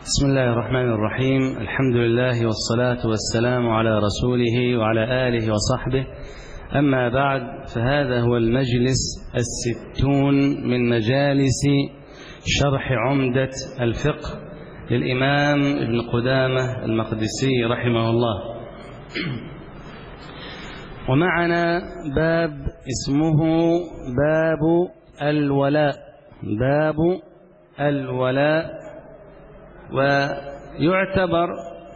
بسم الله الرحمن الرحيم. الحمد لله والصلاة والسلام على رسوله وعلى آله وصحبه. أما بعد، فهذا هو المجلس 60 من مجالس شرح عمدة الفقه للإمام ابن قدامة المقدسي رحمه الله. ومعنا باب اسمه باب الولاء، باب الولاء، ويعتبر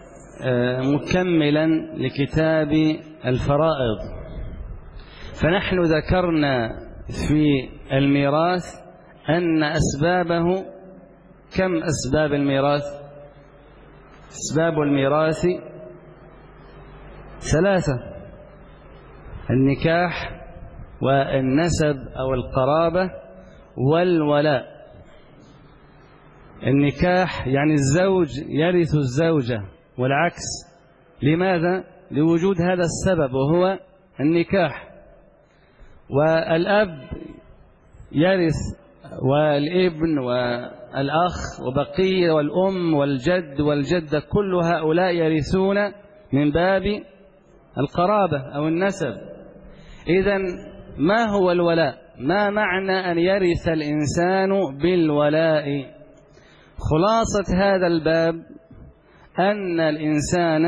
مكملا لكتاب الفرائض. فنحن ذكرنا في الميراث أن أسبابه، كم أسباب الميراث؟ أسباب الميراث 3: النكاح والنسب أو القرابة والولاء. النكاح يعني الزوج يرث الزوجة والعكس. لماذا؟ لوجود هذا السبب وهو النكاح. والأب يرث والابن والأخ وبقية والأم والجد والجدة، كل هؤلاء يرثون من باب القرابة أو النسب. إذن ما هو الولاء؟ ما معنى أن يرث الإنسان بالولاء؟ خلاصة هذا الباب أن الإنسان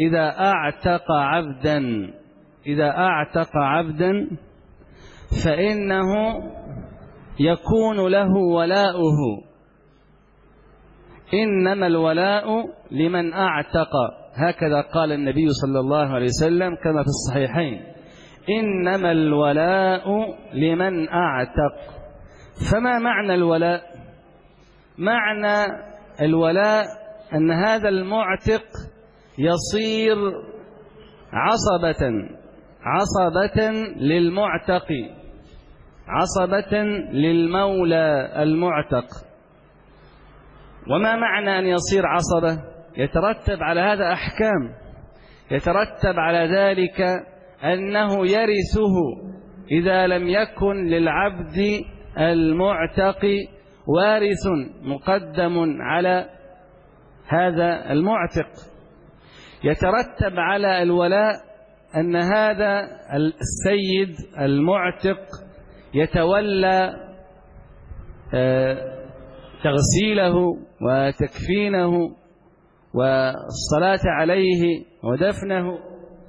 إذا أعتق عبدا فإنه يكون له ولاؤه. إنما الولاء لمن أعتق، هكذا قال النبي صلى الله عليه وسلم كما في الصحيحين: إنما الولاء لمن أعتق. فما معنى الولاء؟ معنى الولاء أن هذا المعتق يصير عصبة للمعتق، عصبة للمولى المعتق. وما معنى أن يصير عصبة؟ يترتب على هذا أحكام. يترتب على ذلك أنه يرثه إذا لم يكن للعبد المعتق وارث مقدم على هذا المعتق. يترتب على الولاء أن هذا السيد المعتق يتولى تغسيله وتكفينه والصلاة عليه ودفنه.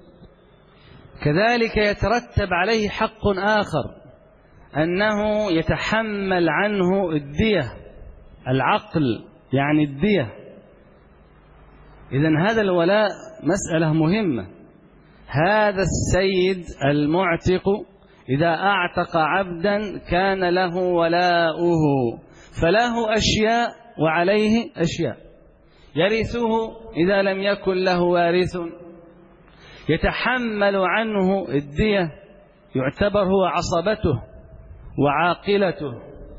كذلك يترتب عليه حق آخر، أنه يتحمل عنه الدية، العقل يعني الدية. إذن هذا الولاء مسألة مهمة. هذا السيد المعتق إذا أعتق عبدا كان له ولاؤه، فله أشياء وعليه أشياء. يرثه إذا لم يكن له وارث، يتحمل عنه الدية، يعتبر هو عصبته وعاقلته.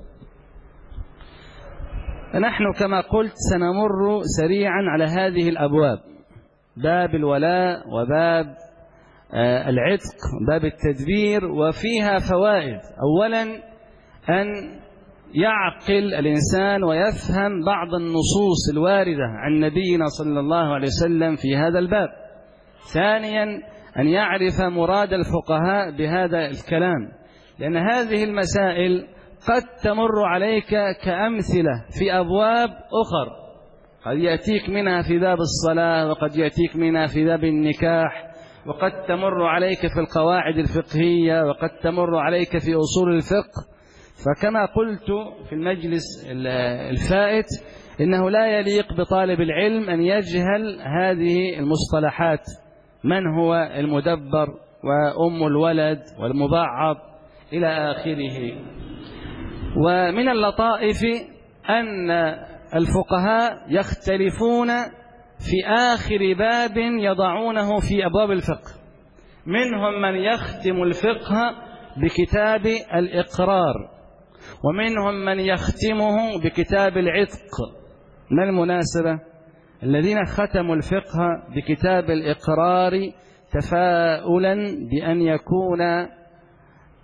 نحن كما قلت سنمر سريعا على هذه الأبواب: باب الولاء وباب العتق، باب التدبير، وفيها فوائد. أولا أن يعقل الإنسان ويفهم بعض النصوص الواردة عن نبينا صلى الله عليه وسلم في هذا الباب. ثانيا أن يعرف مراد الفقهاء بهذا الكلام، لأن هذه المسائل قد تمر عليك كأمثلة في أبواب أخر، قد يأتيك منها في باب الصلاة، وقد يأتيك منها في باب النكاح، وقد تمر عليك في القواعد الفقهية، وقد تمر عليك في أصول الفقه. فكما قلت في المجلس الفائت، إنه لا يليق بطالب العلم أن يجهل هذه المصطلحات: من هو المدبر، وأم الولد، والمبعض، إلى آخره. ومن اللطائف أن الفقهاء يختلفون في آخر باب يضعونه في أبواب الفقه. منهم من يختم الفقه بكتاب الإقرار، ومنهم من يختمه بكتاب العتق. ما المناسبة؟ الذين ختموا الفقه بكتاب الإقرار تفاؤلا بأن يكون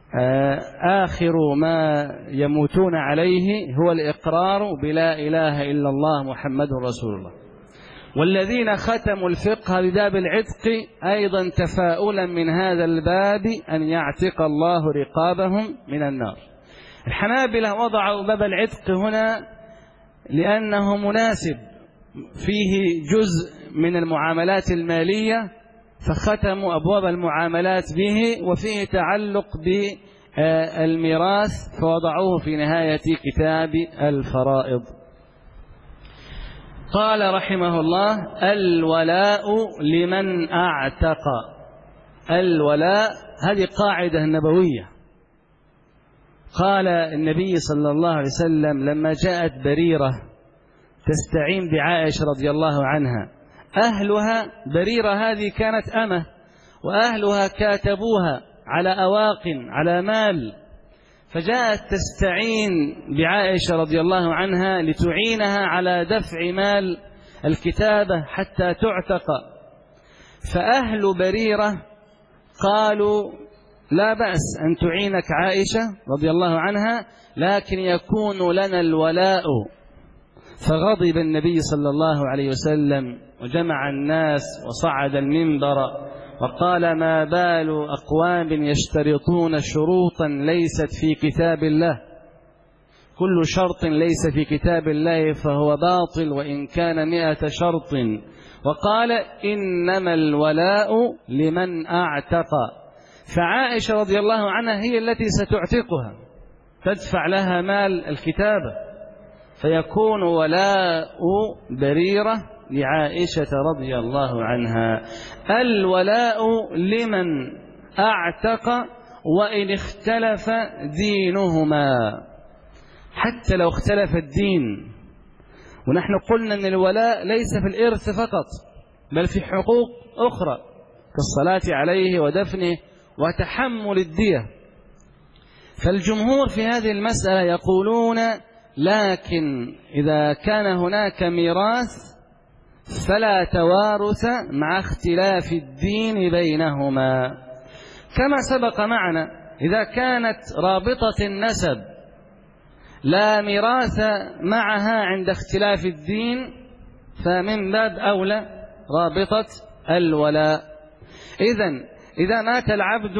آخر ما يموتون عليه هو الإقرار بلا إله إلا الله محمد رسول الله. والذين ختموا الفقه بباب العتق أيضا تفاؤلا من هذا الباب أن يعتق الله رقابهم من النار. الحنابلة وضعوا باب العتق هنا لأنه مناسب، فيه جزء من المعاملات المالية فختموا أبواب المعاملات به، وفيه تعلق بالميراث فوضعوه في نهاية كتاب الفرائض. قال رحمه الله: الولاء لمن أعتق. الولاء هذه قاعدة نبوية. قال النبي صلى الله عليه وسلم لما جاءت بريرة تستعين بعائشة رضي الله عنها، أهلها، بريرة هذه كانت أمة وأهلها كاتبوها على أواق على مال، فجاءت تستعين بعائشة رضي الله عنها لتعينها على دفع مال الكتابة حتى تعتق. فأهل بريرة قالوا: لا بأس أن تعينك عائشة رضي الله عنها، لكن يكون لنا الولاء. فغضب النبي صلى الله عليه وسلم وجمع الناس وصعد المنبر وقال: ما بال أقوام يشترطون شروطا ليست في كتاب الله، كل شرط ليس في كتاب الله فهو باطل وإن كان 100 شرط. وقال: إنما الولاء لمن أعتق. فعائشة رضي الله عنها هي التي ستعتقها، تدفع لها مال الكتابة، فيكون ولاء بريرة لعائشة رضي الله عنها. الولاء لمن أعتق وإن اختلف دينهما، حتى لو اختلف الدين. ونحن قلنا أن الولاء ليس في الإرث فقط، بل في حقوق أخرى كالصلاة عليه ودفنه وتحمل الدية. فالجمهور في هذه المسألة يقولون: لكن إذا كان هناك ميراث فلا توارث مع اختلاف الدين بينهما. كما سبق معنا إذا كانت رابطة النسب لا ميراث معها عند اختلاف الدين فمن باب أولى رابطة الولاء. إذا مات العبد،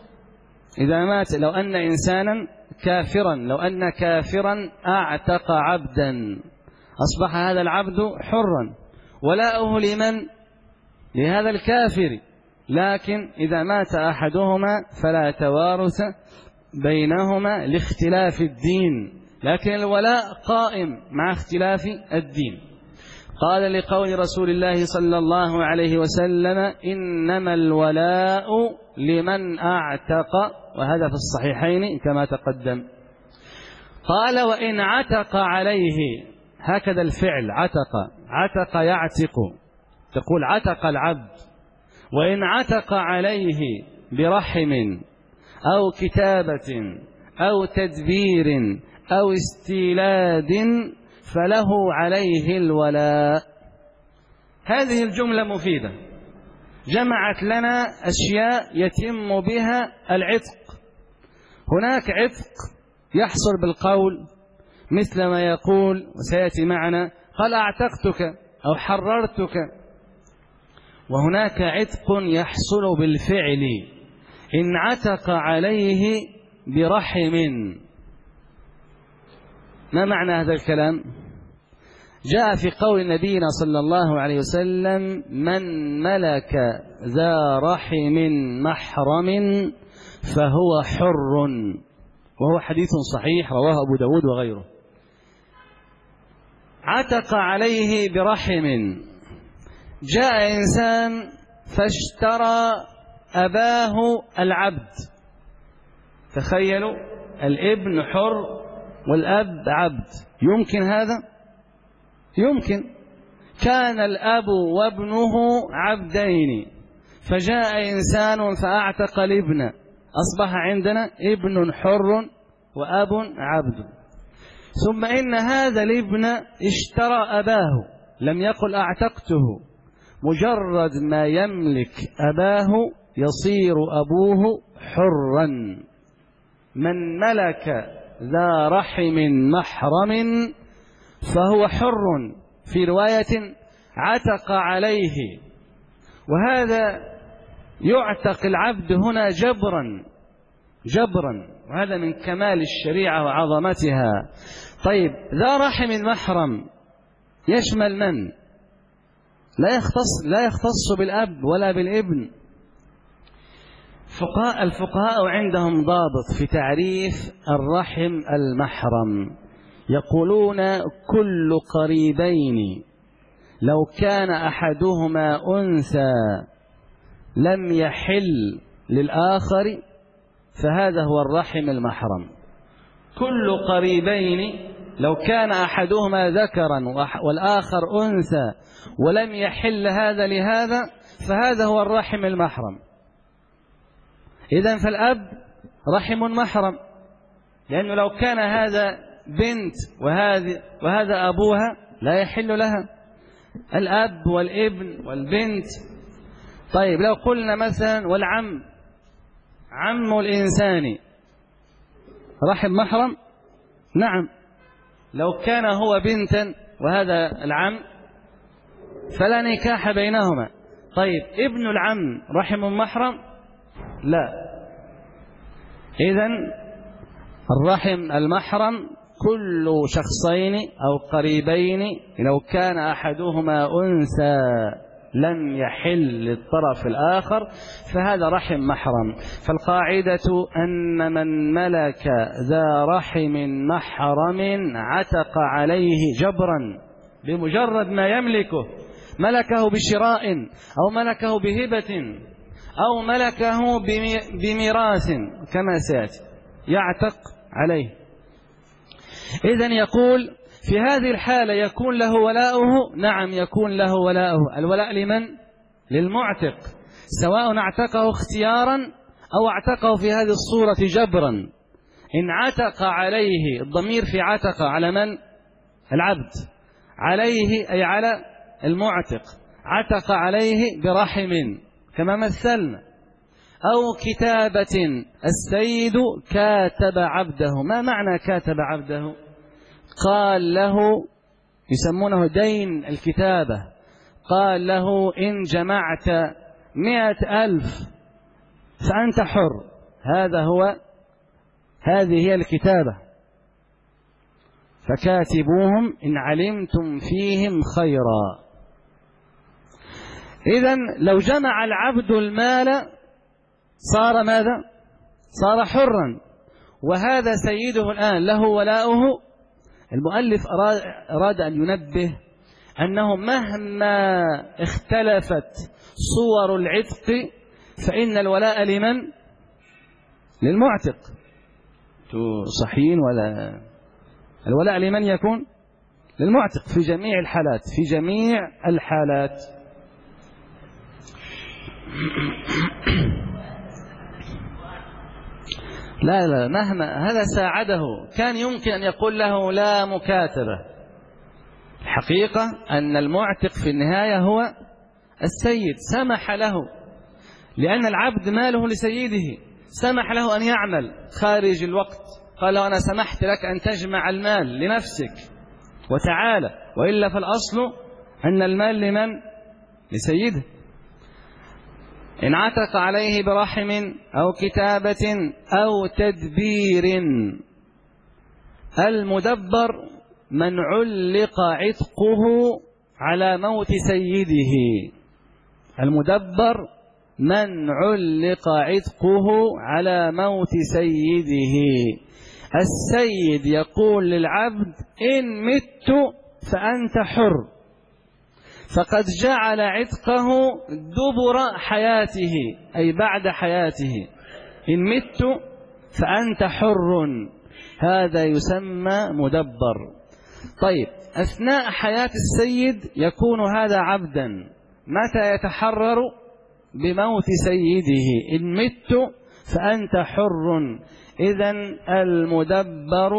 لو أن إنسانا كافرا، لو أن كافرا أعتق عبدا أصبح هذا العبد حرا، ولاؤه لمن؟ لهذا الكافر. لكن إذا مات أحدهما فلا توارث بينهما لاختلاف الدين، لكن الولاء قائم مع اختلاف الدين. قال لقول رسول الله صلى الله عليه وسلم: إنما الولاء لمن أعتق، وهذا في الصحيحين كما تقدم. قال: وإن عتق عليه، هكذا الفعل عتق يعتق، تقول عتق العبد. وإن عتق عليه برحم أو كتابة أو تدبير أو استيلاد فله عليه الولاء. هذه الجملة مفيدة، جمعت لنا أشياء يتم بها العتق. هناك عتق يحصل بالقول مثل ما يقول وسيأتي معنا: قال أعتقتك أو حررتك. وهناك عتق يحصل بالفعل، إن عتق عليه برحم. ما معنى هذا الكلام؟ جاء في قول نبينا صلى الله عليه وسلم: من ملك ذا رحم محرم فهو حر، وهو حديث صحيح رواه أبو داود وغيره. عتق عليه برحم. جاء إنسان فاشترى أباه العبد. تخيلوا، الابن حر والأب عبد، يمكن هذا؟ يمكن. كان الأب وابنه عبدين، فجاء إنسان فأعتق الابن، أصبح عندنا ابن حر وأب عبد. ثم إن هذا الابن اشترى أباه، لم يقل أعتقته، مجرد ما يملك أباه يصير أبوه حرا. من ملك ذا رحم محرم فهو حر، في رواية عتق عليه. وهذا يعتق العبد هنا جبرا، وهذا من كمال الشريعة وعظمتها. طيب، ذا رحم محرم يشمل من؟ لا يختص بالأب ولا بالابن. الفقهاء عندهم ضابط في تعريف الرحم المحرم، يقولون كل قريبين لو كان أحدهما أنثى لم يحل للآخر فهذا هو الرحم المحرم. كل قريبين لو كان أحدهما ذكرا والآخر أنثى ولم يحل هذا لهذا فهذا هو الرحم المحرم. إذن فالأب رحم محرم، لأنه لو كان هذا بنت وهذا أبوها لا يحل لها، الأب والابن والبنت. طيب، لو قلنا مثلا والعم، عم الإنسان رحم محرم؟ نعم، لو كان هو بنتا وهذا العم فلا نكاح بينهما. طيب، ابن العم رحم محرم؟ لا. إذن الرحم المحرم كل شخصين أو قريبين لو كان أحدهما أنثى لم يحل للطرف الآخر فهذا رحم محرم. فالقاعدة أن من ملك ذا رحم محرم عتق عليه جبرا بمجرد ما يملكه، ملكه بشراء أو ملكه بهبة أو ملكه بميراث كما سيأتي، يعتق عليه. إذن يقول في هذه الحالة يكون له ولاؤه؟ نعم، يكون له ولاؤه. الولاء لمن؟ للمعتق، سواء اعتقه اختيارا أو اعتقه في هذه الصورة جبرا. إن عتق عليه، الضمير في عتق على من؟ العبد، عليه أي على المعتق، عتق عليه برحم كما مثلنا. أو كتابة، السيد كاتب عبده. ما معنى كاتب عبده؟ قال له، يسمونه دين الكتابة، قال له إن جمعت 100,000 فأنت حر. هذه هي الكتابة. فكاتبوهم إن علمتم فيهم خيرا. إذن لو جمع العبد المال صار ماذا؟ صار حرا، وهذا سيده الآن له ولاؤه. المؤلف أراد أن ينبه أنه مهما اختلفت صور العتق فإن الولاء لمن؟ للمعتق. صحيحين ولا؟ الولاء لمن يكون؟ للمعتق في جميع الحالات، في جميع الحالات. لا، مهما هذا ساعده، كان يمكن أن يقول له لا مكاتبة. الحقيقة أن المعتق في النهاية هو السيد، سمح له لأن العبد ماله لسيده، سمح له أن يعمل خارج الوقت، قال له أنا سمحت لك أن تجمع المال لنفسك وتعالى، وإلا فالأصل أن المال لمن؟ لسيده. إن عتق عليه برحم أو كتابة أو تدبير. المدبر من علق عتقه على موت سيده. المدبر من علق عتقه على موت سيده. السيد يقول للعبد إن مت فأنت حر، فقد جعل عتقه دبر حياته أي بعد حياته. إن مت فأنت حر، هذا يسمى مدبر. طيب، أثناء حياة السيد يكون هذا عبدا، متى يتحرر؟ بموت سيده. إن مت فأنت حر. إذن المدبر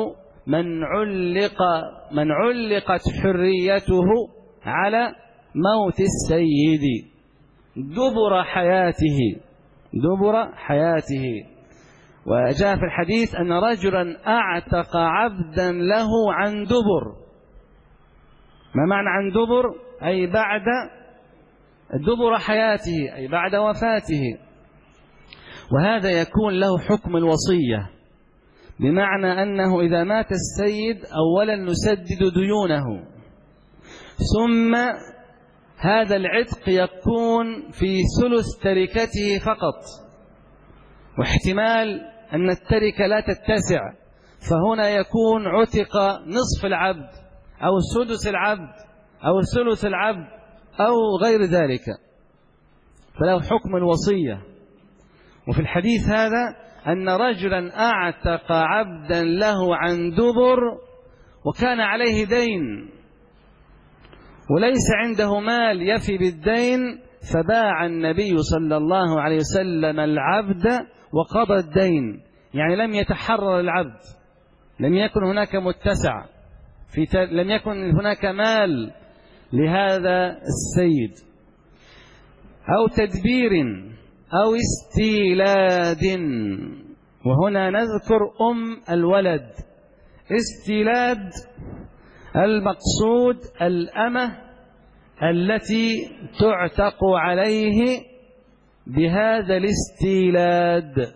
من علقت حريته على موت السيد دبر حياته. وجاء في الحديث أن رجلا أعتق عبدا له عن دبر. ما معنى عن دبر؟ أي بعد دبر حياته، أي بعد وفاته. وهذا يكون له حكم الوصية، بمعنى أنه إذا مات السيد أولا نسدد ديونه، ثم هذا العتق يكون في ثلث تركته فقط، واحتمال أن التركة لا تتسع، فهنا يكون عتق نصف العبد أو سدس العبد أو ثلث العبد أو غير ذلك، فله حكم الوصية. وفي الحديث هذا أن رجلا أعتق عبدا له عن دبر وكان عليه دين وليس عنده مال يفي بالدين، فباع النبي صلى الله عليه وسلم العبد وقضى الدين، يعني لم يتحرر العبد، لم يكن هناك متسع، لم يكن هناك مال لهذا السيد. أو تدبير أو استيلاد، وهنا نذكر الولد. استيلاد المقصود الأمة التي تعتق عليه بهذا الاستيلاد.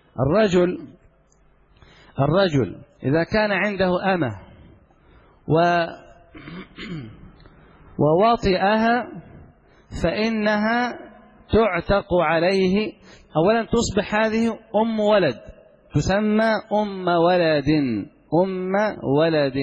الرجل إذا كان عنده أمة وواطئها فإنها تعتق عليه. أولا تصبح هذه أم ولد، تسمى أم ولد.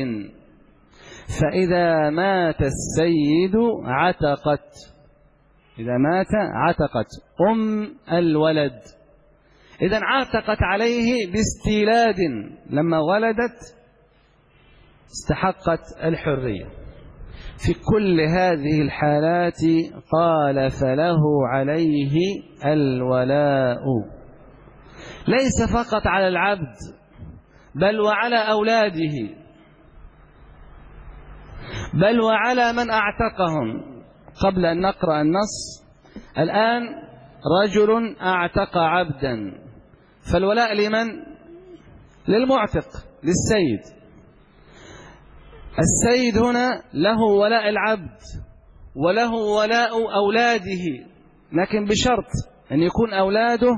فإذا مات السيد عتقت، إذا مات عتقت أم الولد. إذن عتقت عليه باستيلاد، لما ولدت استحقت الحرية. في كل هذه الحالات قال فله عليه الولاء، ليس فقط على العبد بل وعلى أولاده، بل وعلى من أعتقهم. قبل أن نقرأ النص، الآن رجل أعتق عبدا، فالولاء لمن؟ للمعتق، للسيد. السيد هنا له ولاء العبد وله ولاء أولاده، لكن بشرط أن يكون أولاده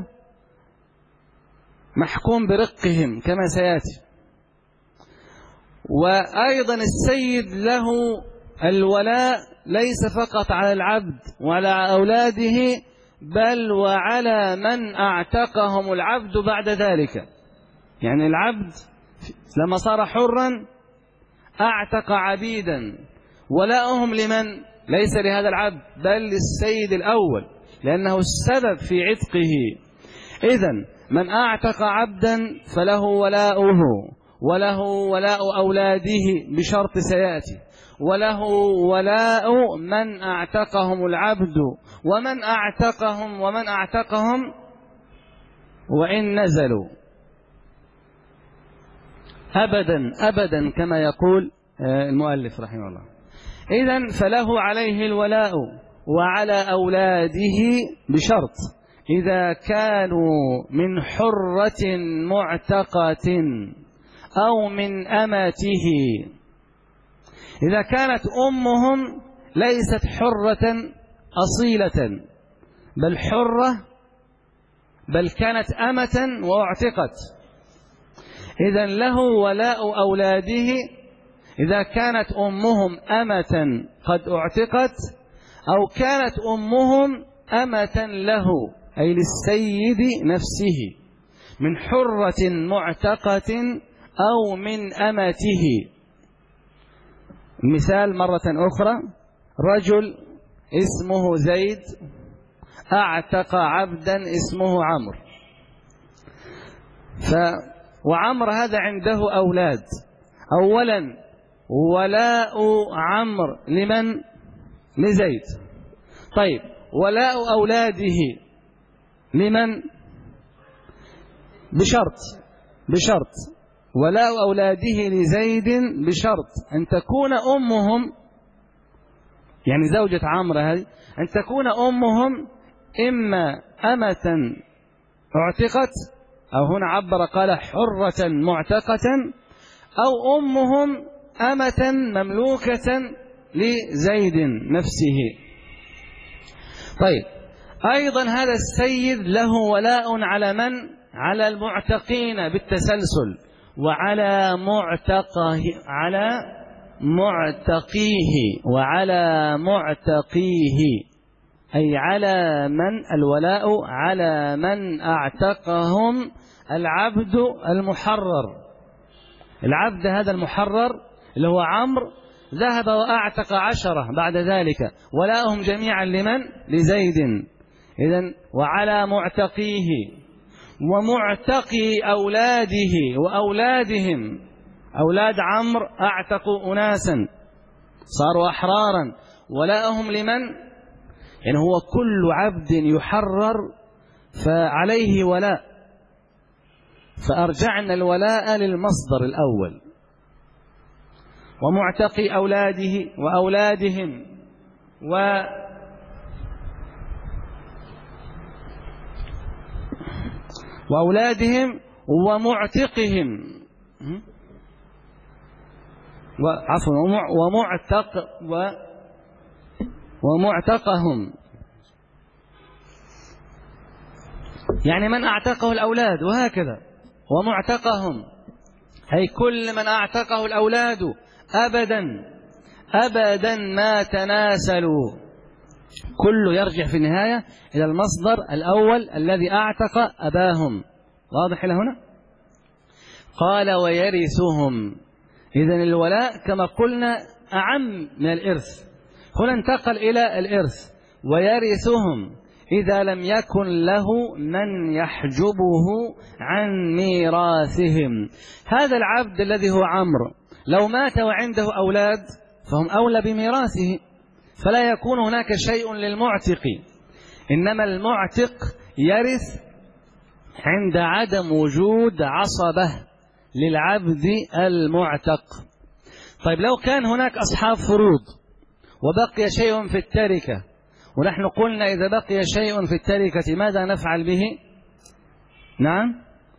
محكوم برقهم كما سيأتي. وأيضا السيد له الولاء ليس فقط على العبد وعلى أولاده، بل وعلى من أعتقهم العبد بعد ذلك. يعني العبد لما صار حرا أعتق عبيدا، ولاؤهم لمن؟ ليس لهذا العبد بل للسيد الأول، لأنه السبب في عتقه. إذن من أعتق عبدا فله ولاؤه، وله ولاء أولاده بشرط سيأتي، وله ولاء من أعتقهم العبد ومن أعتقهم وإن نزلوا أبدا كما يقول المؤلف رحمه الله. إذن فله عليه الولاء وعلى أولاده بشرط إذا كانوا من حرة معتقة أو من أمته. إذا كانت أمهم ليست حرة أصيلة بل حرة، بل كانت أمة وأعتقت، إذن له ولاء أولاده إذا كانت أمهم أمة قد أعتقت، أو كانت أمهم أمة له أي للسيد نفسه من حرة معتقة أو من أمته. مثال مرة أخرى، رجل اسمه زيد أعتق عبدا اسمه عمرو، وعمرو هذا عنده أولاد. أولا ولاء عمرو لمن؟ لزيد. طيب ولاء أولاده لمن؟ بشرط ولاء أولاده لزيد بشرط أن تكون أمهم، يعني زوجة عمرو هذه، أن تكون أمهم إما أمة اعتقت أو هنا عبر قال حرة معتقة، أو أمهم أمة مملوكة لزيد نفسه. طيب أيضا هذا السيد له ولاء على من؟ على المعتقين بالتسلسل، وعلى معتقيه أي على من الولاء على من أعتقهم العبد المحرر. العبد هذا المحرر اللي هو عمرو ذهب وأعتق 10 بعد ذلك، ولاءهم جميعا لمن؟ لزيد. إذن وعلى معتقيه ومعتقي أولاده وأولادهم، أولاد عمرو أعتقوا أناسا صاروا أحرارا، ولاءهم لمن؟ يعني هو كل عبد يحرر فعليه ولاء، فأرجعنا الولاء للمصدر الأول. ومعتقي أولاده وأولادهم وأولادهم ومعتقهم، ومعتقهم، يعني من أعتقه الأولاد، وهكذا ومعتقهم أي كل من أعتقه الأولاد أبدا ما تناسلوا. كل يرجع في النهاية إلى المصدر الأول الذي أعتق أباهم. واضح إلى هنا؟ قال ويرثهم. إذن الولاء كما قلنا أعم من الإرث، هنا انتقل إلى الإرث. ويرثهم إذا لم يكن له من يحجبه عن ميراثهم. هذا العبد الذي هو عمرو لو مات وعنده أولاد فهم أولى بميراثه، فلا يكون هناك شيء للمعتق، إنما المعتق يرث عند عدم وجود عصبة للعبد المعتق. طيب لو كان هناك أصحاب فروض وبقي شيء في التركة، ونحن قلنا إذا بقي شيء في التركة ماذا نفعل به؟ نعم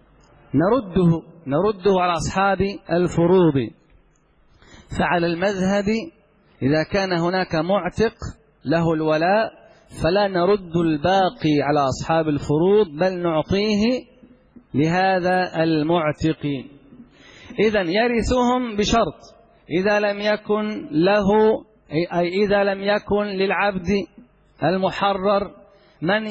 نرده على أصحاب الفروض. فعلى المذهب إذا كان هناك معتق له الولاء فلا نرد الباقي على أصحاب الفروض، بل نعطيه لهذا المعتق. إذن يرثهم بشرط إذا لم يكن له، أي إذا لم يكن للعبد المحرر من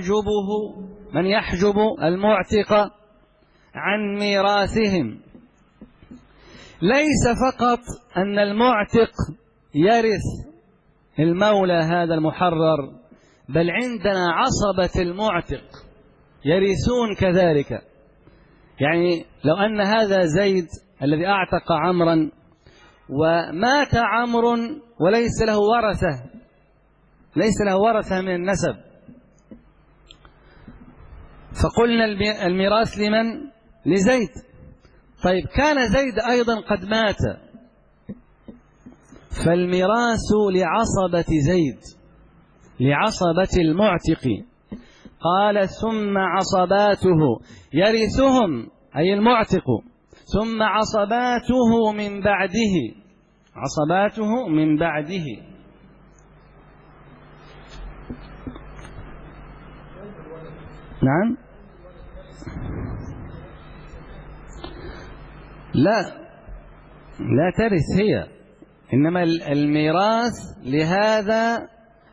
يحجب المعتق عن ميراثهم. ليس فقط أن المعتق يرث المولى هذا المحرر، بل عندنا عصبة المعتق يرثون كذلك. يعني لو أن هذا زيد الذي أعتق عمرا ومات عمرو وليس له ورثة من النسب، فقلنا الميراث لمن؟ لزيد. طيب كان زيد أيضا قد مات، فالميراث لعصبة زيد، لعصبة المعتق. قال ثم عصباته يرثهم أي المعتق، ثم عصباته من بعده. نعم لا ترث هي، إنما الميراث لهذا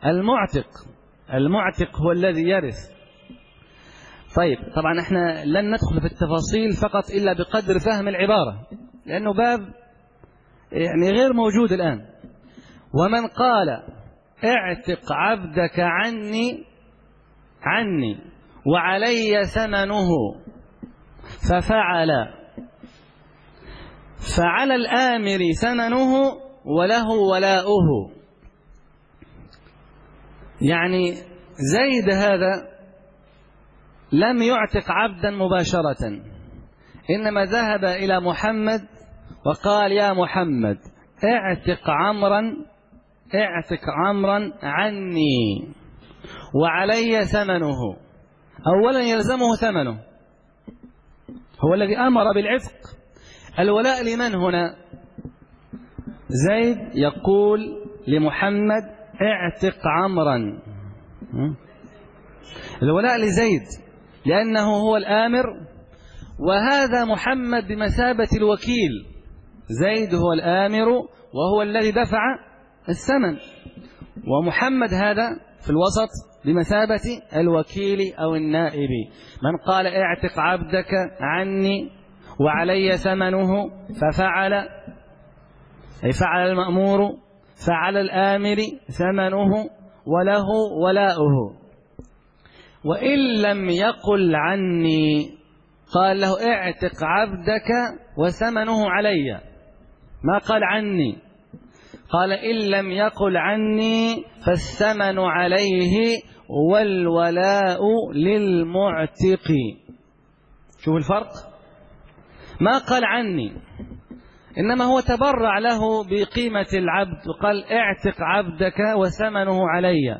المعتق هو الذي يرث. طيب طبعا احنا لن ندخل في التفاصيل فقط إلا بقدر فهم العبارة، لأنه باب يعني غير موجود الآن. ومن قال اعتق عبدك عني وعلي ثمنه فعلى الآمر ثمنه وله ولاؤه. يعني زيد هذا لم يعتق عبدا مباشرة، إنما ذهب إلى محمد وقال يا محمد اعتق عمرا عني وعلي ثمنه. أولا يلزمه ثمنه، هو الذي أمر بالعتق. الولاء لمن هنا؟ زيد يقول لمحمد اعتق عمرا. الولاء لزيد لأنه هو الآمر، وهذا محمد بمثابة الوكيل. زيد هو الآمر وهو الذي دفع الثمن، ومحمد هذا في الوسط بمثابة الوكيل أو النائب. من قال اعتق عبدك عني وعلي ثمنه ففعل، أي فعل المأمور، فعلى الآمر ثمنه وله ولاؤه. وإن لم يقل عني قال له اعتق عبدك وثمنه علي، ما قال عني، قال إن لم يقل عني فالثمن عليه والولاء للمعتق. شوف الفرق، ما قال عني، إنما هو تبرع له بقيمة العبد وقال اعتق عبدك وثمنه علي.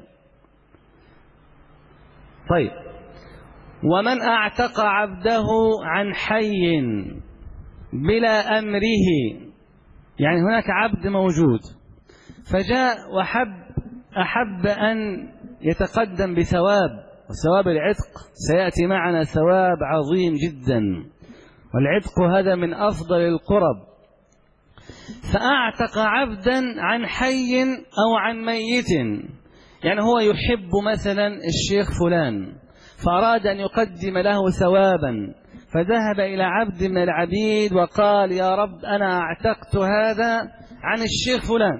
طيب، ومن اعتق عبده عن حي بلا أمره، يعني هناك عبد موجود فجاء أحب أن يتقدم بثواب، وثواب العتق سيأتي معنا ثواب عظيم جدا، والعتق هذا من أفضل القرب. فأعتق عبدا عن حي أو عن ميت، يعني هو يحب مثلا الشيخ فلان فأراد أن يقدم له ثوابا، فذهب إلى عبد من العبيد وقال يا رب أنا اعتقت هذا عن الشيخ فلان،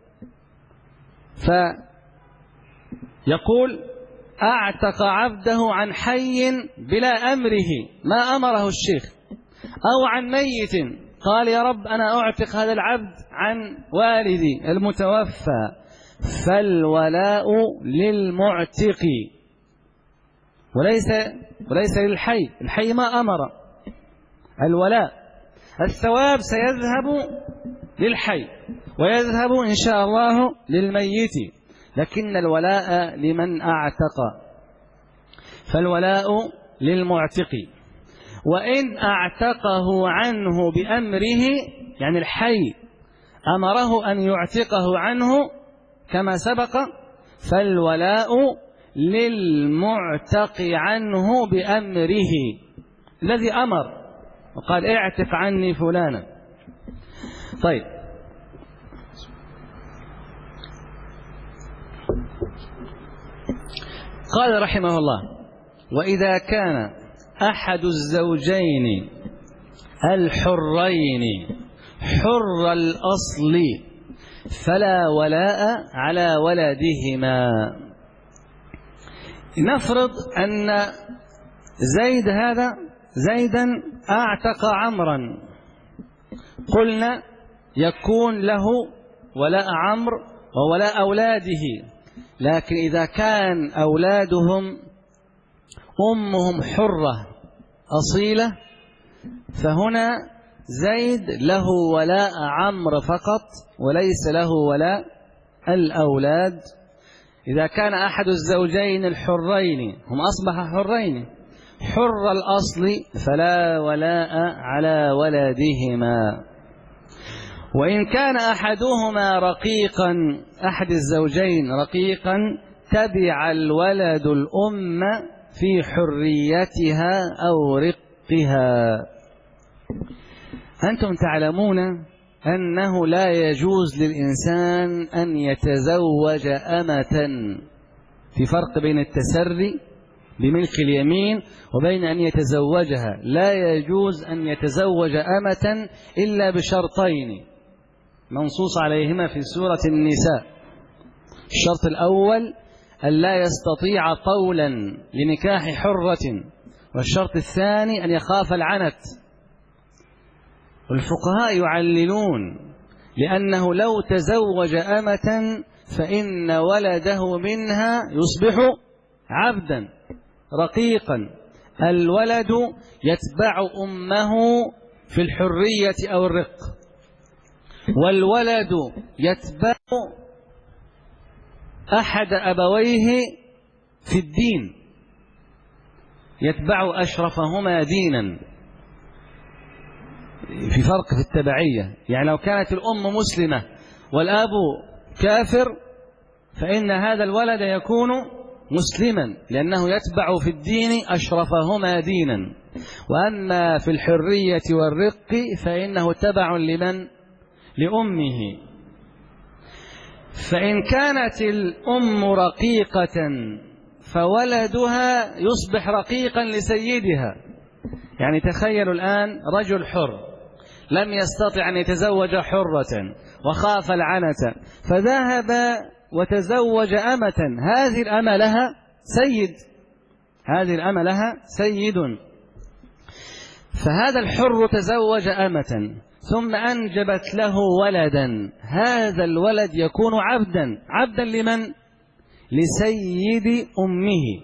فيقول أعتق عبده عن حي بلا أمره، ما أمره الشيخ، أو عن ميت قال يا رب أنا أعتق هذا العبد عن والدي المتوفى، فالولاء للمعتق وليس للحي. الحي ما أمر، الولاء الثواب سيذهب للحي ويذهب إن شاء الله للميت، لكن الولاء لمن أعتق، فالولاء للمعتق. وإن أعتقه عنه بأمره، يعني الحي أمره أن يعتقه عنه كما سبق، فالولاء للمعتق عنه بأمره، الذي أمر وقال اعتق عني فلانا. طيب، قال رحمه الله وإذا كان أحد الزوجين الحرين حر الأصل فلا ولاء على ولدهما. نفرض أن زيدا أعتق عمرا، قلنا يكون له ولاء عمرو وولاء أولاده، لكن إذا كان أولادهم أمهم حرة أصيلة فهنا زيد له ولاء عمرو فقط وليس له ولاء الأولاد. إذا كان أحد الزوجين الحرين، هم أصبح حرين، حر الأصل فلا ولاء على ولدهما. وإن كان أحدهما رقيقا، أحد الزوجين رقيقا، تبع الولد الأم في حريتها أو رقها. أنتم تعلمون أنه لا يجوز للإنسان أن يتزوج أمة، في فرق بين التسري بملك اليمين وبين أن يتزوجها. لا يجوز أن يتزوج أمة إلا بشرطين منصوص عليهما في سورة النساء. الشرط الأول أن لا يستطيع طولا لنكاح حرة، والشرط الثاني أن يخاف العنت. والفقهاء يعللون لأنه لو تزوج أمة فإن ولده منها يصبح عبدا رقيقا، الولد يتبع أمه في الحرية أو الرق، والولد يتبع أحد أبويه في الدين، يتبع أشرفهما دينا. في فرق في التبعية، يعني لو كانت الأم مسلمة والأب كافر فإن هذا الولد يكون مسلما لأنه يتبع في الدين أشرفهما دينا، وأما في الحرية والرق فإنه تبع لمن؟ لأمه. فإن كانت الأم رقيقة فولدها يصبح رقيقا لسيدها. يعني تخيلوا الآن رجل حر لم يستطع أن يتزوج حرة وخاف العنة فذهب وتزوج أمة، هذه الأمة لها سيد، هذه الأمة لها سيد. فهذا الحر تزوج أمة ثم أنجبت له ولدا، هذا الولد يكون عبدا. عبدا لمن؟ لسيد أمه،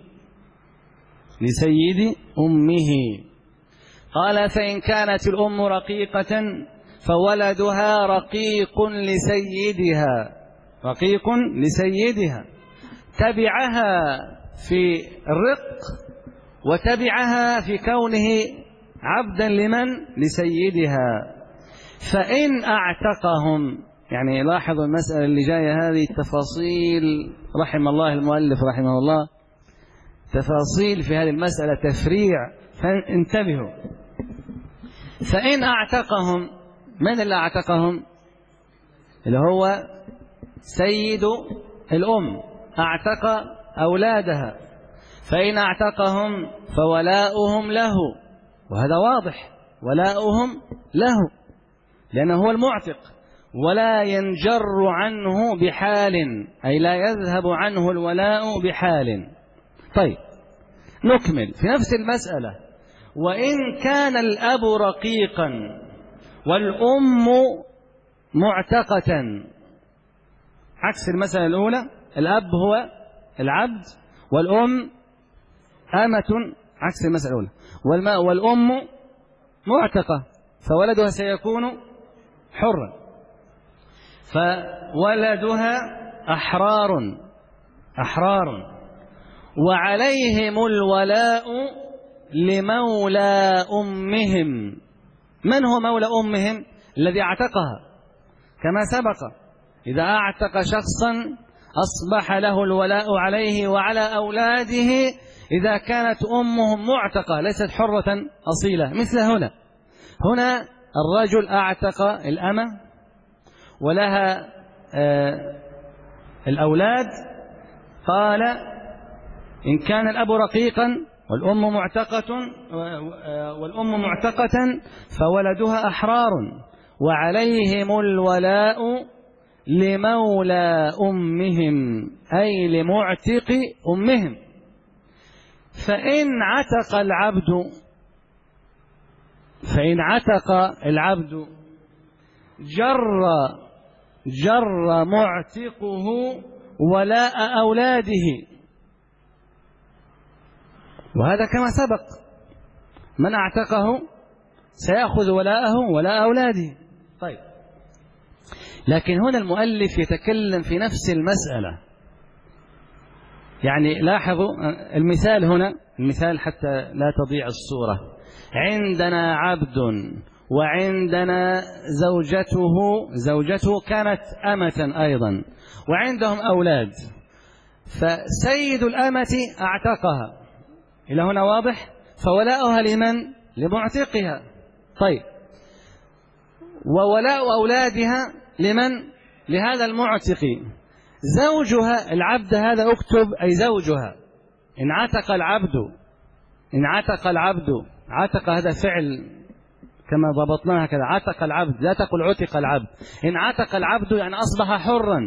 لسيد أمه. قال فإن كانت الأم رقيقة فولدها رقيق لسيدها، رقيق لسيدها، تبعها في الرق وتبعها في كونه عبدا لمن؟ لسيدها. فإن أعتقهم، يعني لاحظوا المسألة اللي جاية هذه التفاصيل، رحم الله المؤلف رحمه الله، تفاصيل في هذه المسألة تفريع، فانتبهوا. فإن أعتقهم، من اللي أعتقهم؟ اللي هو سيد الأم أعتق أولادها. فإن أعتقهم فولاؤهم له، وهذا واضح، ولاؤهم له لأنه هو المعتق، ولا ينجر عنه بحال، أي لا يذهب عنه الولاء بحال. طيب نكمل في نفس المسألة. وإن كان الأب رقيقا والأم معتقة، عكس المسألة الأولى، الأب هو العبد والأم أمة، عكس المسألة الأولى، والأم معتقة فولدها سيكون حرا، فولدها أحرار وعليهم الولاء لمولى أمهم. من هو مولى أمهم؟ الذي اعتقها، كما سبق إذا أعتق شخصا أصبح له الولاء عليه وعلى أولاده إذا كانت أمهم معتقة ليست حرة أصيلة. مثل هنا الرجل أعتق الأمة ولها الأولاد، قال إن كان الأب رقيقا والأم معتقة فولدها أحرار وعليهم الولاء لمولى أمهم، أي لمعتق أمهم. فإن عتق العبد جر معتقه ولاء أولاده، وهذا كما سبق، من اعتقه سيأخذ ولاءه ولاء أولاده. طيب، لكن هنا المؤلف يتكلم في نفس المسألة. يعني لاحظوا المثال هنا، المثال حتى لا تضيع الصورة. عندنا عبد وعندنا زوجته كانت أمة أيضا، وعندهم أولاد، فسيد الأمة أعتقها، إلى هنا واضح؟ فولاؤها لمن؟ لمعتقها. طيب، وولاء أولادها لمن؟ لهذا المعتق. زوجها العبد هذا، اكتب أي زوجها. إن عتق العبد، عتق هذا فعل كما ضبطناها كذا، عتق العبد، لا تقل عتق العبد. إن عتق العبد يعني أصبح حرا،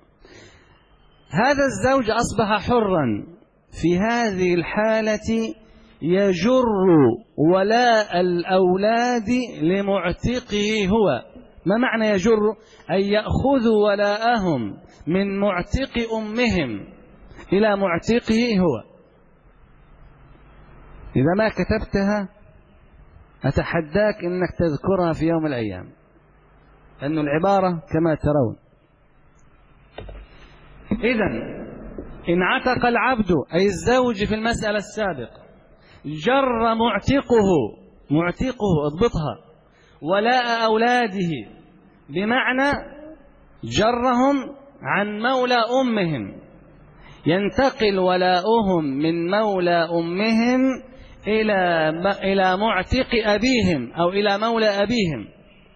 هذا الزوج أصبح حرا، في هذه الحالة يجر ولاء الأولاد لمعتقه هو. ما معنى يجر؟ أي يأخذ ولاءهم من معتق أمهم إلى معتقه هو. إذا ما كتبتها أتحداك أنك تذكرها في يوم الأيام، لأن العبارة كما ترون. إذن إن عتق العبد أي الزوج في المسألة السابقة، جر معتقه، اضبطها، ولاء أولاده، بمعنى جرهم عن مولى أمهم، ينتقل ولاؤهم من مولى أمهم إلى معتق أبيهم أو إلى مولى أبيهم.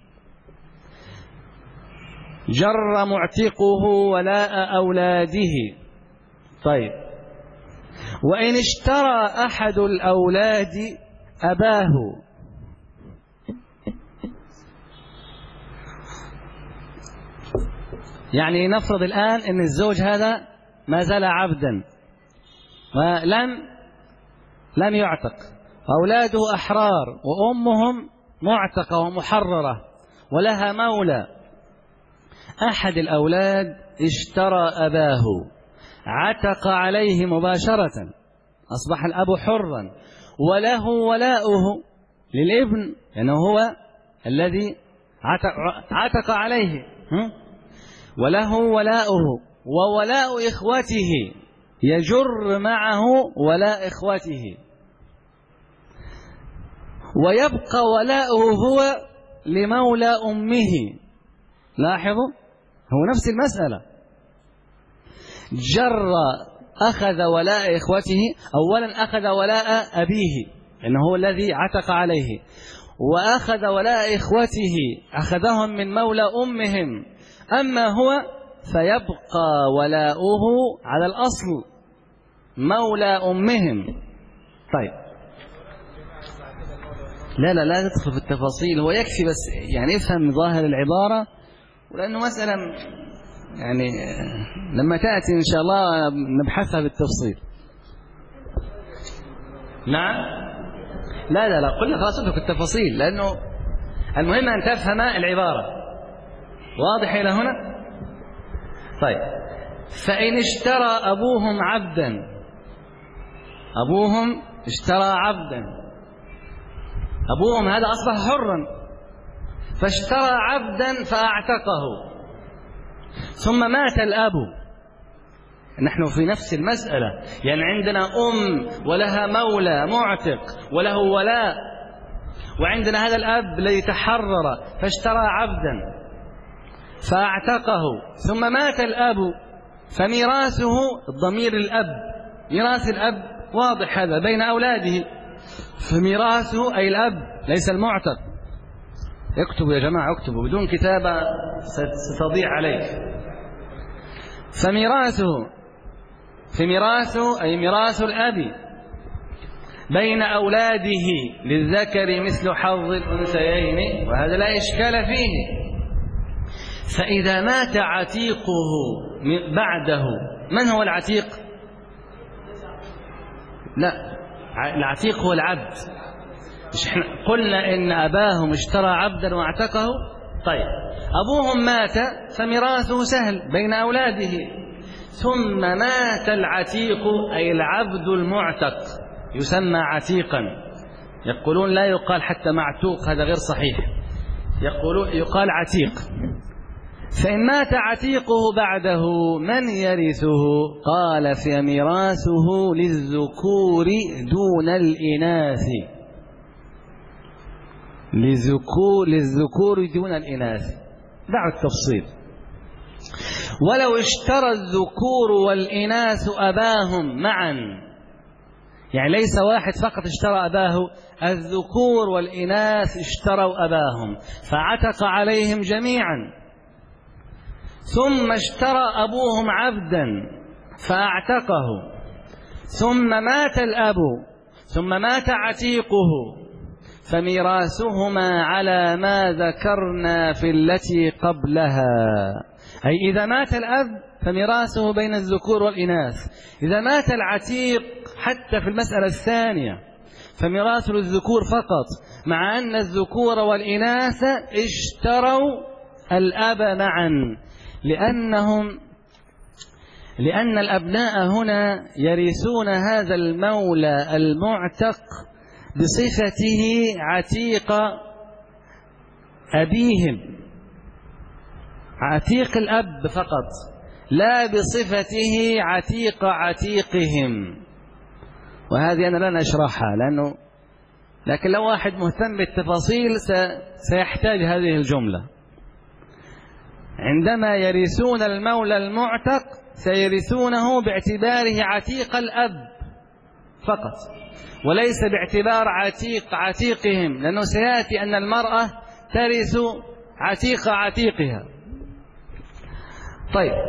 جر معتقه ولاء أولاده. طيب، وإن اشترى أحد الأولاد أباه، يعني نفرض الآن أن الزوج هذا ما زال عبدا ولم يعتق، أولاده أحرار وأمهم معتقة ومحررة ولها مولى. أحد الأولاد اشترى أباه، عتق عليه مباشرة، أصبح الأب حرا، وله ولاؤه للابن لأنه هو الذي عتق عليه، وله ولاؤه وولاء إخوته، يجر معه ولاء إخوته، ويبقى ولاؤه هو لمولى أمه. لاحظوا، هو نفس المسألة، جر أخذ ولاء إخوته، أولا أخذ ولاء أبيه لأنه هو الذي عتق عليه، وأخذ ولاء إخوته أخذهم من مولى أمهم، أما هو فيبقى ولاؤه على الأصل مولى أمهم. طيب، لا تدخل في التفاصيل، هو يكفي بس يعني افهم ظاهر العبارة، ولأنه مسألة يعني لما تأتي إن شاء الله نبحثها بالتفصيل. نعم، لا قلنا خلاص اترك التفاصيل، لأنه المهم أن تفهم العبارة. واضح إلى هنا؟ طيب، فإن اشترى أبوهم عبدا، أبوهم اشترى عبدا، أبوهم هذا أصبح حرا، فاشترى عبدا فأعتقه، ثم مات الأب. نحن في نفس المسألة، يعني عندنا أم ولها مولى معتق وله ولاء، وعندنا هذا الأب الذي تحرر فاشترى عبدا فأعتقه، ثم مات الأب، فميراثه الضمير الأب، ميراث الأب واضح هذا بين أولاده، فميراثه أي الأب ليس المعتق. اكتبوا يا جماعة، اكتبوا، بدون كتابة ستضيع عليك. فميراثه أي ميراث الأب بين أولاده للذكر مثل حظ الأنثيين، وهذا لا إشكال فيه. فإذا مات عتيقه بعده، من هو العتيق؟ لا، العتيق هو العبد. مش احنا قلنا إن أباهم اشترى عبدا واعتقه؟ طيب، أبوهم مات فميراثه سهل بين أولاده، ثم مات العتيق أي العبد المعتق، يسمى عتيقا. يقولون لا يقال حتى معتوق، هذا غير صحيح، يقال عتيق. فإن مات عتيقه بعده من يرثه؟ قال فميراثه للذكور دون الإناث، للذكور دون الإناث. دعوا التفصيل. ولو اشترى الذكور والإناث أباهم معا، يعني ليس واحد فقط اشترى أباه، الذكور والإناث اشتروا أباهم فعتق عليهم جميعا، ثم اشترى أبوهم عبدا فأعتقه، ثم مات الأب، ثم مات عتيقه، فميراثهما على ما ذكرنا في التي قبلها. أي إذا مات الأب فميراثه بين الذكور والإناث، إذا مات العتيق حتى في المسألة الثانية فميراث للذكور فقط، مع أن الذكور والإناث اشتروا الأب معا، لأن الأبناء هنا يرثون هذا المولى المعتق بصفته عتيق أبيهم، عتيق الأب فقط، لا بصفته عتيق عتيقهم. وهذه أنا لن أشرحها، لأنه لكن لو واحد مهتم بالتفاصيل سيحتاج هذه الجملة. عندما يرثون المولى المعتق سيرثونه باعتباره عتيق الأب فقط، وليس باعتبار عتيقهم، لأنه سيأتي أن المرأة ترث عتيق عتيقها. طيب،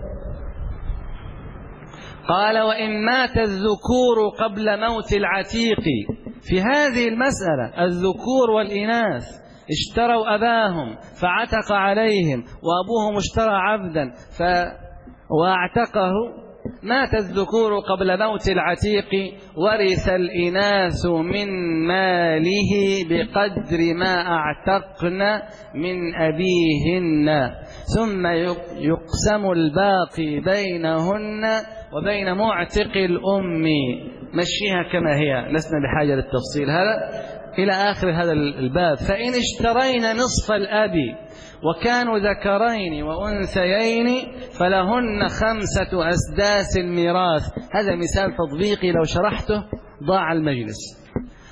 قال وإن مات الذكور قبل موت العتيق. في هذه المسألة الذكور والإناث اشتروا أباهم فعتق عليهم، وأبوهم اشترى عبدا واعتقه. مات الذكور قبل موت العتيق ورث الإناث من ماله بقدر ما اعتقن من أبيهن، ثم يقسم الباقي بينهن وبين معتق الأم. مشيها كما هي، لسنا بحاجة للتفصيل هذا إلى آخر هذا الباب. فإن اشترينا نصف الأب وكانوا ذكرين وأنثيين فلهن 5 أسداس الميراث. هذا مثال تطبيقي لو شرحته ضاع المجلس.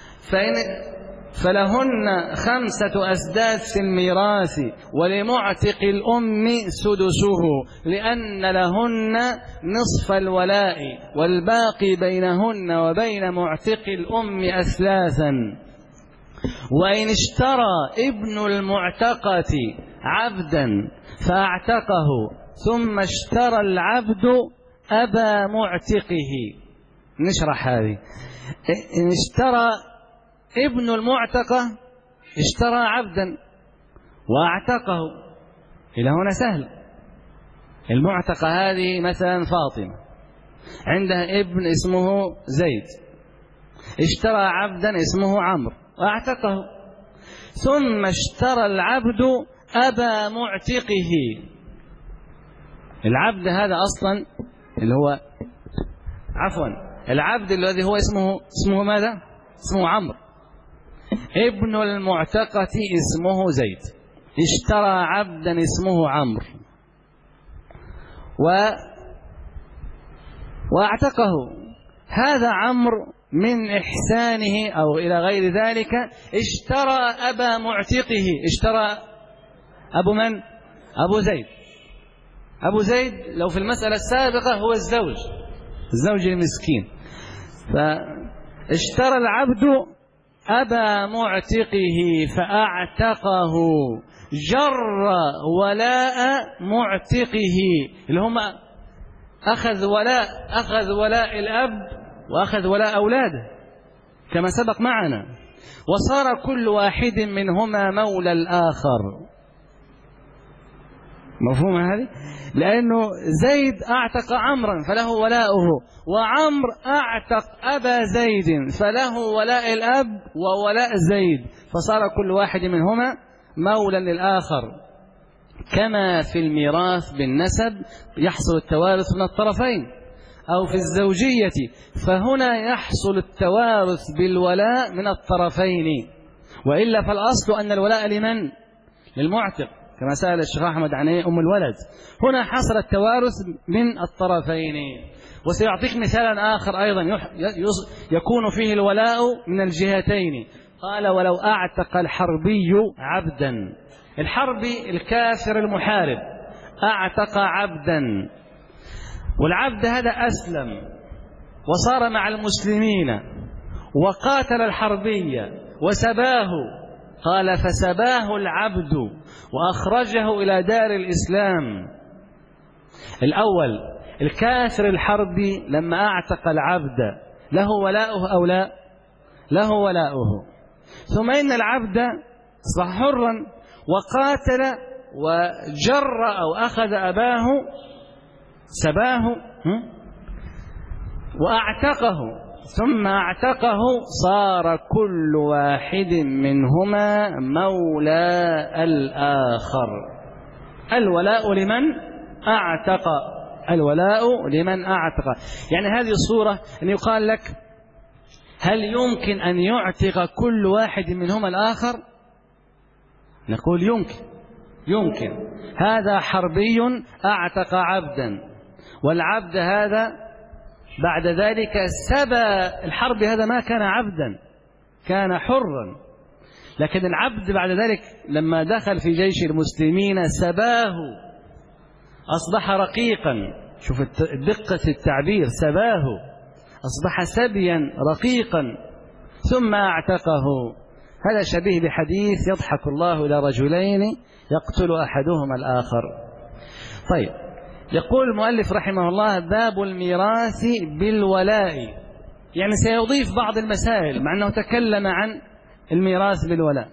فلهن 5 أسداس الميراث ولمعتق الأم سدسه، لأن لهن نصف الولاء والباقي بينهن وبين معتق الأم أثلاثا. وإن اشترى ابن المعتقة عبدا فاعتقه ثم اشترى العبد أبا معتقه. نشرح هذه. إن اشترى ابن المعتقة اشترى عبدا واعتقه، إلى هنا سهل. المعتقة هذه مثلا فاطمة عندها ابن اسمه زيد، اشترى عبدا اسمه عمرو واعتقه، ثم اشترى العبد أبا معتقه. العبد هذا أصلا اللي هو العبد الذي هو اسمه ماذا؟ اسمه عمرو. ابن المعتقة اسمه زيد، اشترى عبدا اسمه عمرو واعتقه. هذا عمرو من إحسانه أو إلى غير ذلك اشترى أبا معتقه. اشترى أبو من؟ أبو زيد. أبو زيد لو في المسألة السابقة هو الزوج المسكين. فاشترى العبد أبا معتقه فأعتقه، جر ولاء معتقه، اللي هم أخذ ولاء الأب وأخذ ولاء أولاده كما سبق معنا، وصار كل واحد منهما مولى الآخر. مفهوم هذه؟ لأنه زيد أعتق عمرا فله ولاؤه، وعمر أعتق أبا زيد فله ولاء الأب وولاء زيد، فصار كل واحد منهما مولى للآخر. كما في الميراث بالنسب يحصل التوارث من الطرفين، أو في الزوجية فهنا يحصل التوارث بالولاء من الطرفين، وإلا فالأصل أن الولاء لمن؟ للمعتق، كما سأل الشيخ أحمد عن أم الولد. هنا حصل التوارث من الطرفين. وسيعطيك مثالا آخر أيضا يكون فيه الولاء من الجهتين. قال ولو أعتق الحربي عبدا. الحربي الكافر المحارب أعتق عبدا، والعبد هذا أسلم وصار مع المسلمين وقاتل الحربي وسباه. قال فسباه العبد وأخرجه إلى دار الإسلام. الأول الكافر الحربي لما أعتق العبد له ولاؤه أو لا؟ له ولاؤه. ثم إن العبد أصبح حرا وقاتل وجر أو أخذ أباه سباه وأعتقه، ثم اعتقه، صار كل واحد منهما مولى الآخر. الولاء لمن أعتق، الولاء لمن أعتق. يعني هذه الصورة أن يقال لك هل يمكن أن يعتق كل واحد منهما الآخر؟ نقول يمكن. هذا حربي أعتق عبدا، والعبد هذا بعد ذلك سبى الحرب، هذا ما كان عبدا كان حرا، لكن العبد بعد ذلك لما دخل في جيش المسلمين سباه، أصبح رقيقا. شوف دقة التعبير، سباه، أصبح سبيا رقيقا ثم أعتقه. هذا شبيه بحديث يضحك الله إلى رجلين يقتل أحدهما الآخر. طيب، يقول المؤلف رحمه الله: باب الميراث بالولاء، يعني سيضيف بعض المسائل مع أنه تكلم عن الميراث بالولاء.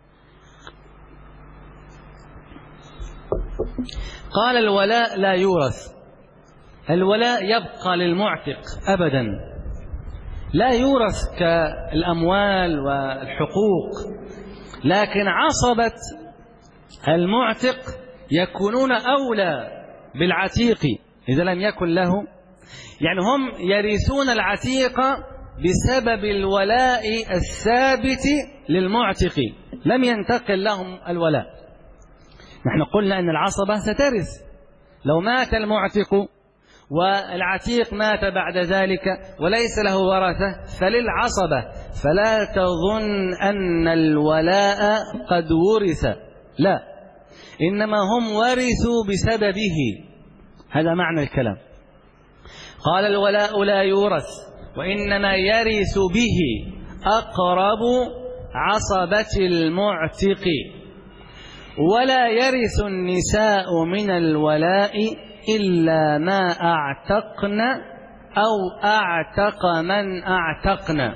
قال: الولاء لا يورث. الولاء يبقى للمعتق أبدا، لا يورث كالأموال والحقوق، لكن عصبة المعتق يكونون أولى بالعتيق إذا لم يكن له، يعني هم يرثون العتيق بسبب الولاء الثابت للمعتق، لم ينتقل لهم الولاء. نحن قلنا أن العصبة سترث، لو مات المعتق والعتيق مات بعد ذلك وليس له ورثة فللعصبة، فلا تظن أن الولاء قد ورث، لا، إنما هم ورثوا بسببه. هذا معنى الكلام. قال: الولاء لا يورث، وإنما يرث به أقرب عصبة المعتق، ولا يرث النساء من الولاء إلا ما أعتقن أو أعتق من أعتقن.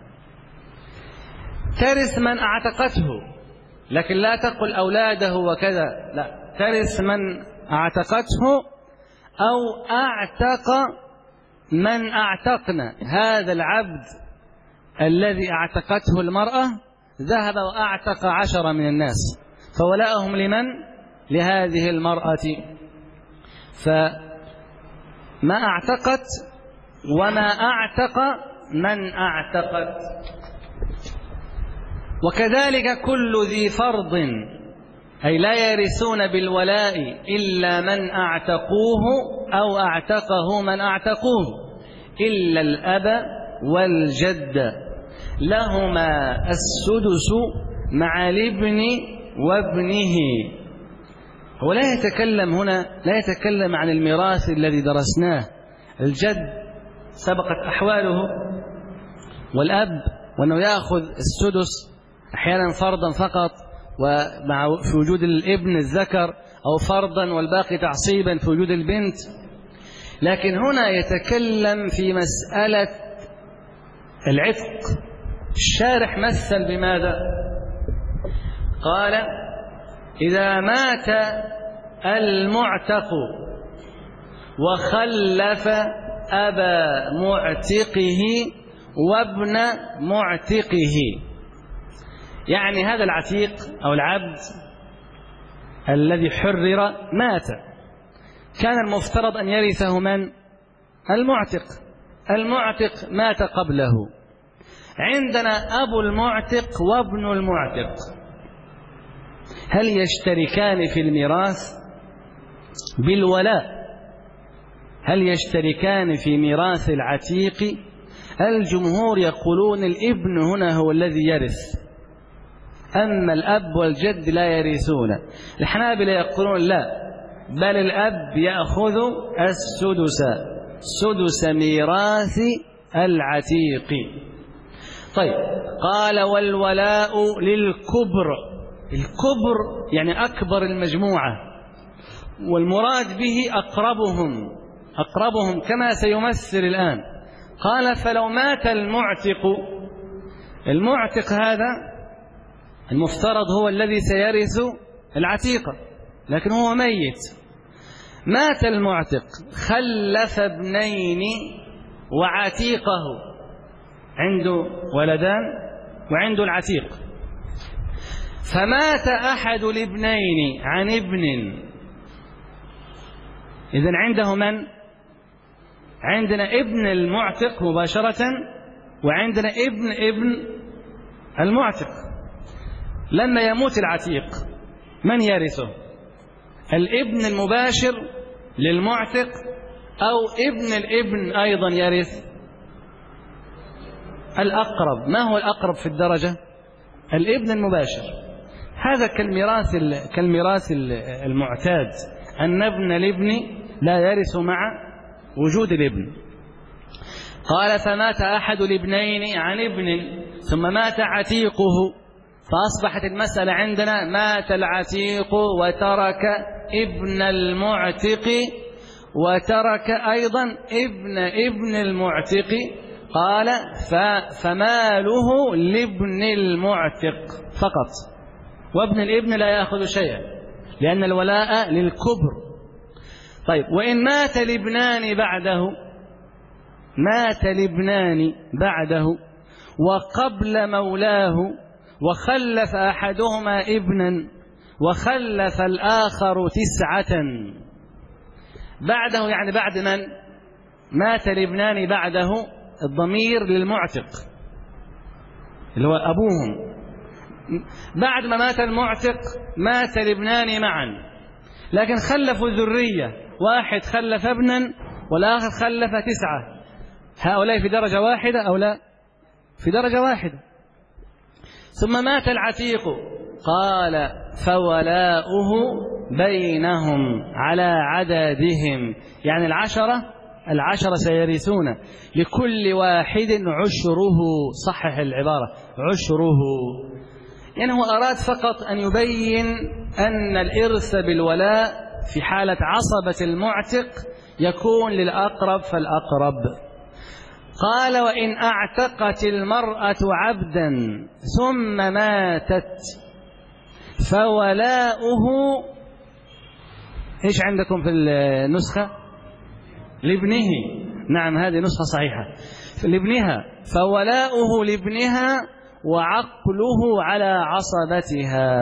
ترث من أعتقته، لكن لا تقل أولاده وكذا، لا، ترث من أعتقته أو أعتق من أعتقن. هذا العبد الذي أعتقته المرأة ذهب وأعتق 10 من الناس، فولاءهم لمن؟ لهذه المرأة. فما أعتقت وما أعتق من أعتقت. وكذلك كل ذي فرض، أي لا يرثون بالولاء إلا من أعتقوه أو أعتقه من أعتقوه، إلا الأب والجد، لهما السدس مع الابن وابنه. هو لا يتكلم هنا، لا يتكلم عن الميراث الذي درسناه. الجد سبقت أحواله، والأب وأنه يأخذ السدس أحيانا فرضا فقط ومع في وجود الابن الذكر، أو فرضا والباقي تعصيبا في وجود البنت. لكن هنا يتكلم في مسألة العتق. الشارح مثل بماذا؟ قال: إذا مات المعتق وخلف أبا معتقه وابن معتقه، يعني هذا العتيق أو العبد الذي حرر مات، كان المفترض أن يرثه من؟ المعتق. المعتق مات قبله، عندنا أبو المعتق وابن المعتق، هل يشتركان في الميراث بالولاء؟ هل يشتركان في ميراث العتيق؟ الجمهور يقولون الابن هنا هو الذي يرث، أما الأب والجد لا يرثون. الحنابلة يقولون لا، بل الأب يأخذ السدس، سدس ميراث العتيق. طيب، قال: والولاء للكبر. الكبر يعني أكبر المجموعة، والمراد به أقربهم كما سيمثل الآن. قال: فلو مات المعتق هذا المفترض هو الذي سيرث العتيقة، لكن هو ميت. مات المعتق، خلف ابنين وعتيقه، عنده ولدان وعنده العتيق، فمات أحد الابنين عن ابن، إذن عنده من؟ عندنا ابن المعتق مباشرة، وعندنا ابن المعتق. لما يموت العتيق من يرثه؟ الابن المباشر للمعتق أو ابن الابن أيضا يرث؟ الأقرب. ما هو الأقرب في الدرجة؟ الابن المباشر. هذا كالميراث المعتاد، أن ابن الابن لا يرث مع وجود الابن. قال فمات أحد الابنين عن ابن ثم مات عتيقه، فأصبحت المسألة عندنا مات العتيق وترك ابن المعتق وترك أيضا ابن المعتق. قال فماله لابن المعتق فقط، وابن الابن لا يأخذ شيئا لأن الولاء للكبر. طيب وإن مات الابنان بعده وقبل مولاه وخلف أحدهما ابنا وخلف الآخر 9 بعده، يعني بعد من مات الابنان بعده الضمير للمعتق اللي هو أبوهم. بعد ما مات المعتق مات الابنان معا، لكن خلفوا ذرية، واحد خلف ابنا والآخر خلف 9. هؤلاء في درجة واحدة أو لا؟ في درجة واحدة. ثم مات العتيق، قال فولاؤه بينهم على عددهم، يعني 10 سيرثون، لكل واحد عشره. صحح العبارة عشره، يعني هو أراد فقط أن يبين أن الإرث بالولاء في حالة عصبة المعتق يكون للأقرب فالأقرب. قال وإن أعتقت المرأة عبدا ثم ماتت فولاؤه، إيش عندكم في النسخة؟ لابنه. نعم هذه نسخة صحيحة، لابنها، فولاؤه لابنها وعقله على عصبتها.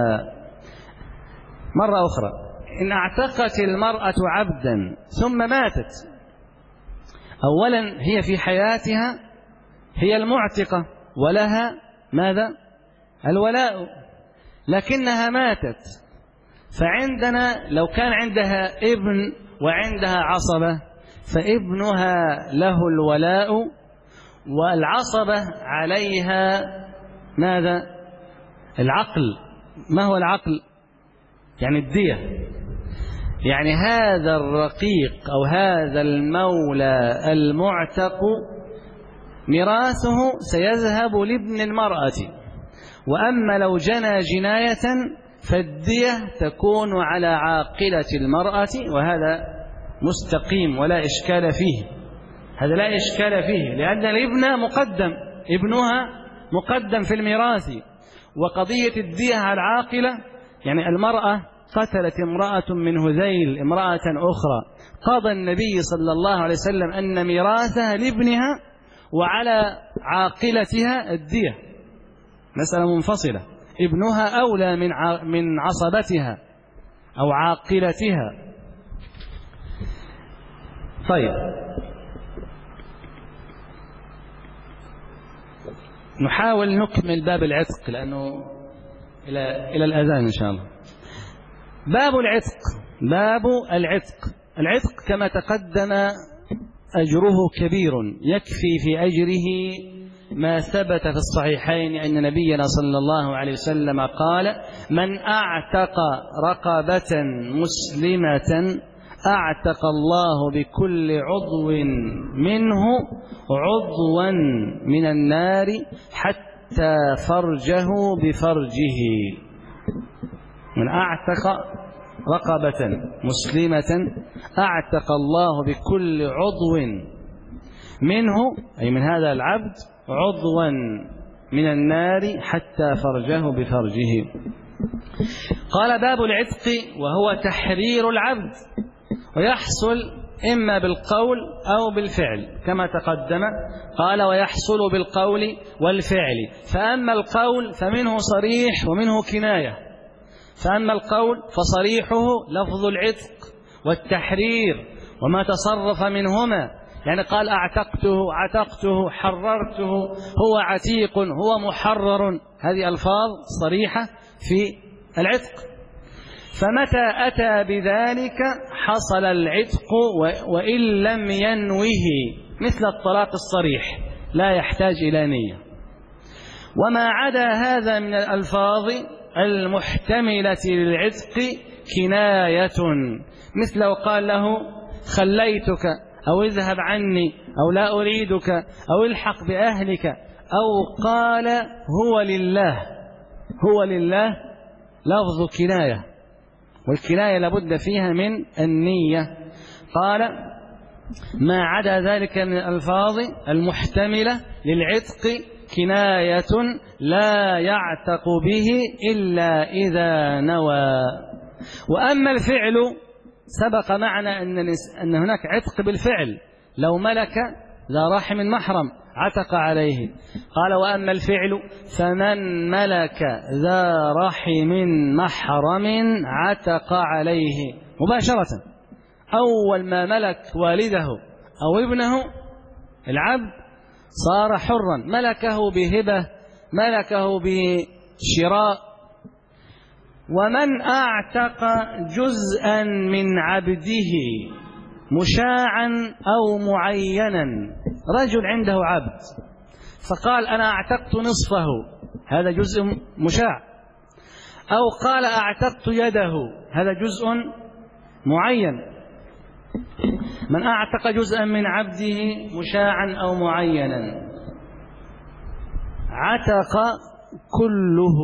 مرة أخرى، إن اعتقت المرأة عبدا ثم ماتت، أولا هي في حياتها هي المعتقة ولها ماذا؟ الولاء، لكنها ماتت. فعندنا لو كان عندها ابن وعندها عصبة فابنها له الولاء والعصبة عليها ماذا؟ العقل. ما هو العقل؟ يعني الدية. يعني هذا الرقيق أو هذا المولى المعتق ميراثه سيذهب لابن المرأة، وأما لو جنى جناية فالدية تكون على عاقلة المرأة، وهذا مستقيم ولا إشكال فيه. هذا لا إشكال فيه، لأن الابن مقدم، ابنها مقدم في الميراث. وقضية الدية على العاقلة، يعني المرأة قتلت امرأة من هذيل امرأة أخرى، قضى النبي صلى الله عليه وسلم أن ميراثها لابنها وعلى عاقلتها الدية، مسألة منفصلة. ابنها أولى من عصبتها أو عاقلتها. طيب نحاول نكمل باب العتق لأنه إلى الأذان إن شاء الله. باب العتق. العتق كما تقدم أجره كبير، يكفي في أجره ما ثبت في الصحيحين أن نبينا صلى الله عليه وسلم قال: من أعتق رقبة مسلمة أعتق الله بكل عضو منه عضوا من النار حتى فرجه بفرجه. من أعتق رقبة مسلمة أعتق الله بكل عضو منه، أي من هذا العبد، عضوا من النار حتى فرجه بفرجه. قال: باب العتق وهو تحرير العبد، ويحصل إما بالقول أو بالفعل كما تقدم. قال: ويحصل بالقول والفعل. فأما القول فمنه صريح ومنه كناية. فأما القول فصريحه لفظ العتق والتحرير وما تصرف منهما، يعني قال: عتقته، حررته، هو عتيق، هو محرر. هذه ألفاظ صريحة في العتق. فمتى أتى بذلك حصل العتق وإن لم ينوه، مثل الطلاق الصريح لا يحتاج إلى نية. وما عدا هذا من الألفاظ المحتملة للعتق كناية، مثل لو قال له خليتك أو اذهب عني أو لا أريدك أو الحق بأهلك، أو قال هو لله. هو لله لفظ كناية، والكناية لابد فيها من النية. قال ما عدا ذلك من الألفاظ المحتملة للعتق كناية لا يعتق به إلا إذا نوى. وأما الفعل سبق معنا أن هناك عتق بالفعل، لو ملك ذا رحم محرم عتق عليه. قال وأما الفعل فمن ملك ذا رحم محرم عتق عليه مباشرة. أول ما ملك والده أو ابنه العبد صار حرا، ملكه بهبة، ملكه بشراء. ومن أعتق جزءا من عبده مشاعا أو معينا، رجل عنده عبد فقال أنا أعتقت نصفه، هذا جزء مشاع، أو قال أعتقت يده، هذا جزء معين. من أعتق جزءا من عبده مشاعا أو معينا عتق كله.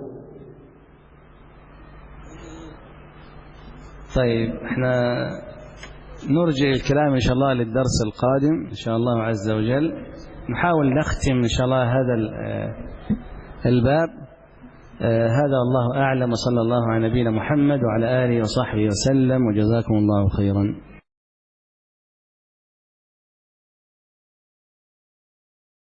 طيب احنا نرجع الكلام إن شاء الله للدرس القادم إن شاء الله عز وجل، نحاول نختم إن شاء الله هذا الباب. هذا الله أعلم، وصلى الله على نبينا محمد وعلى آله وصحبه وسلم، وجزاكم الله خيرا.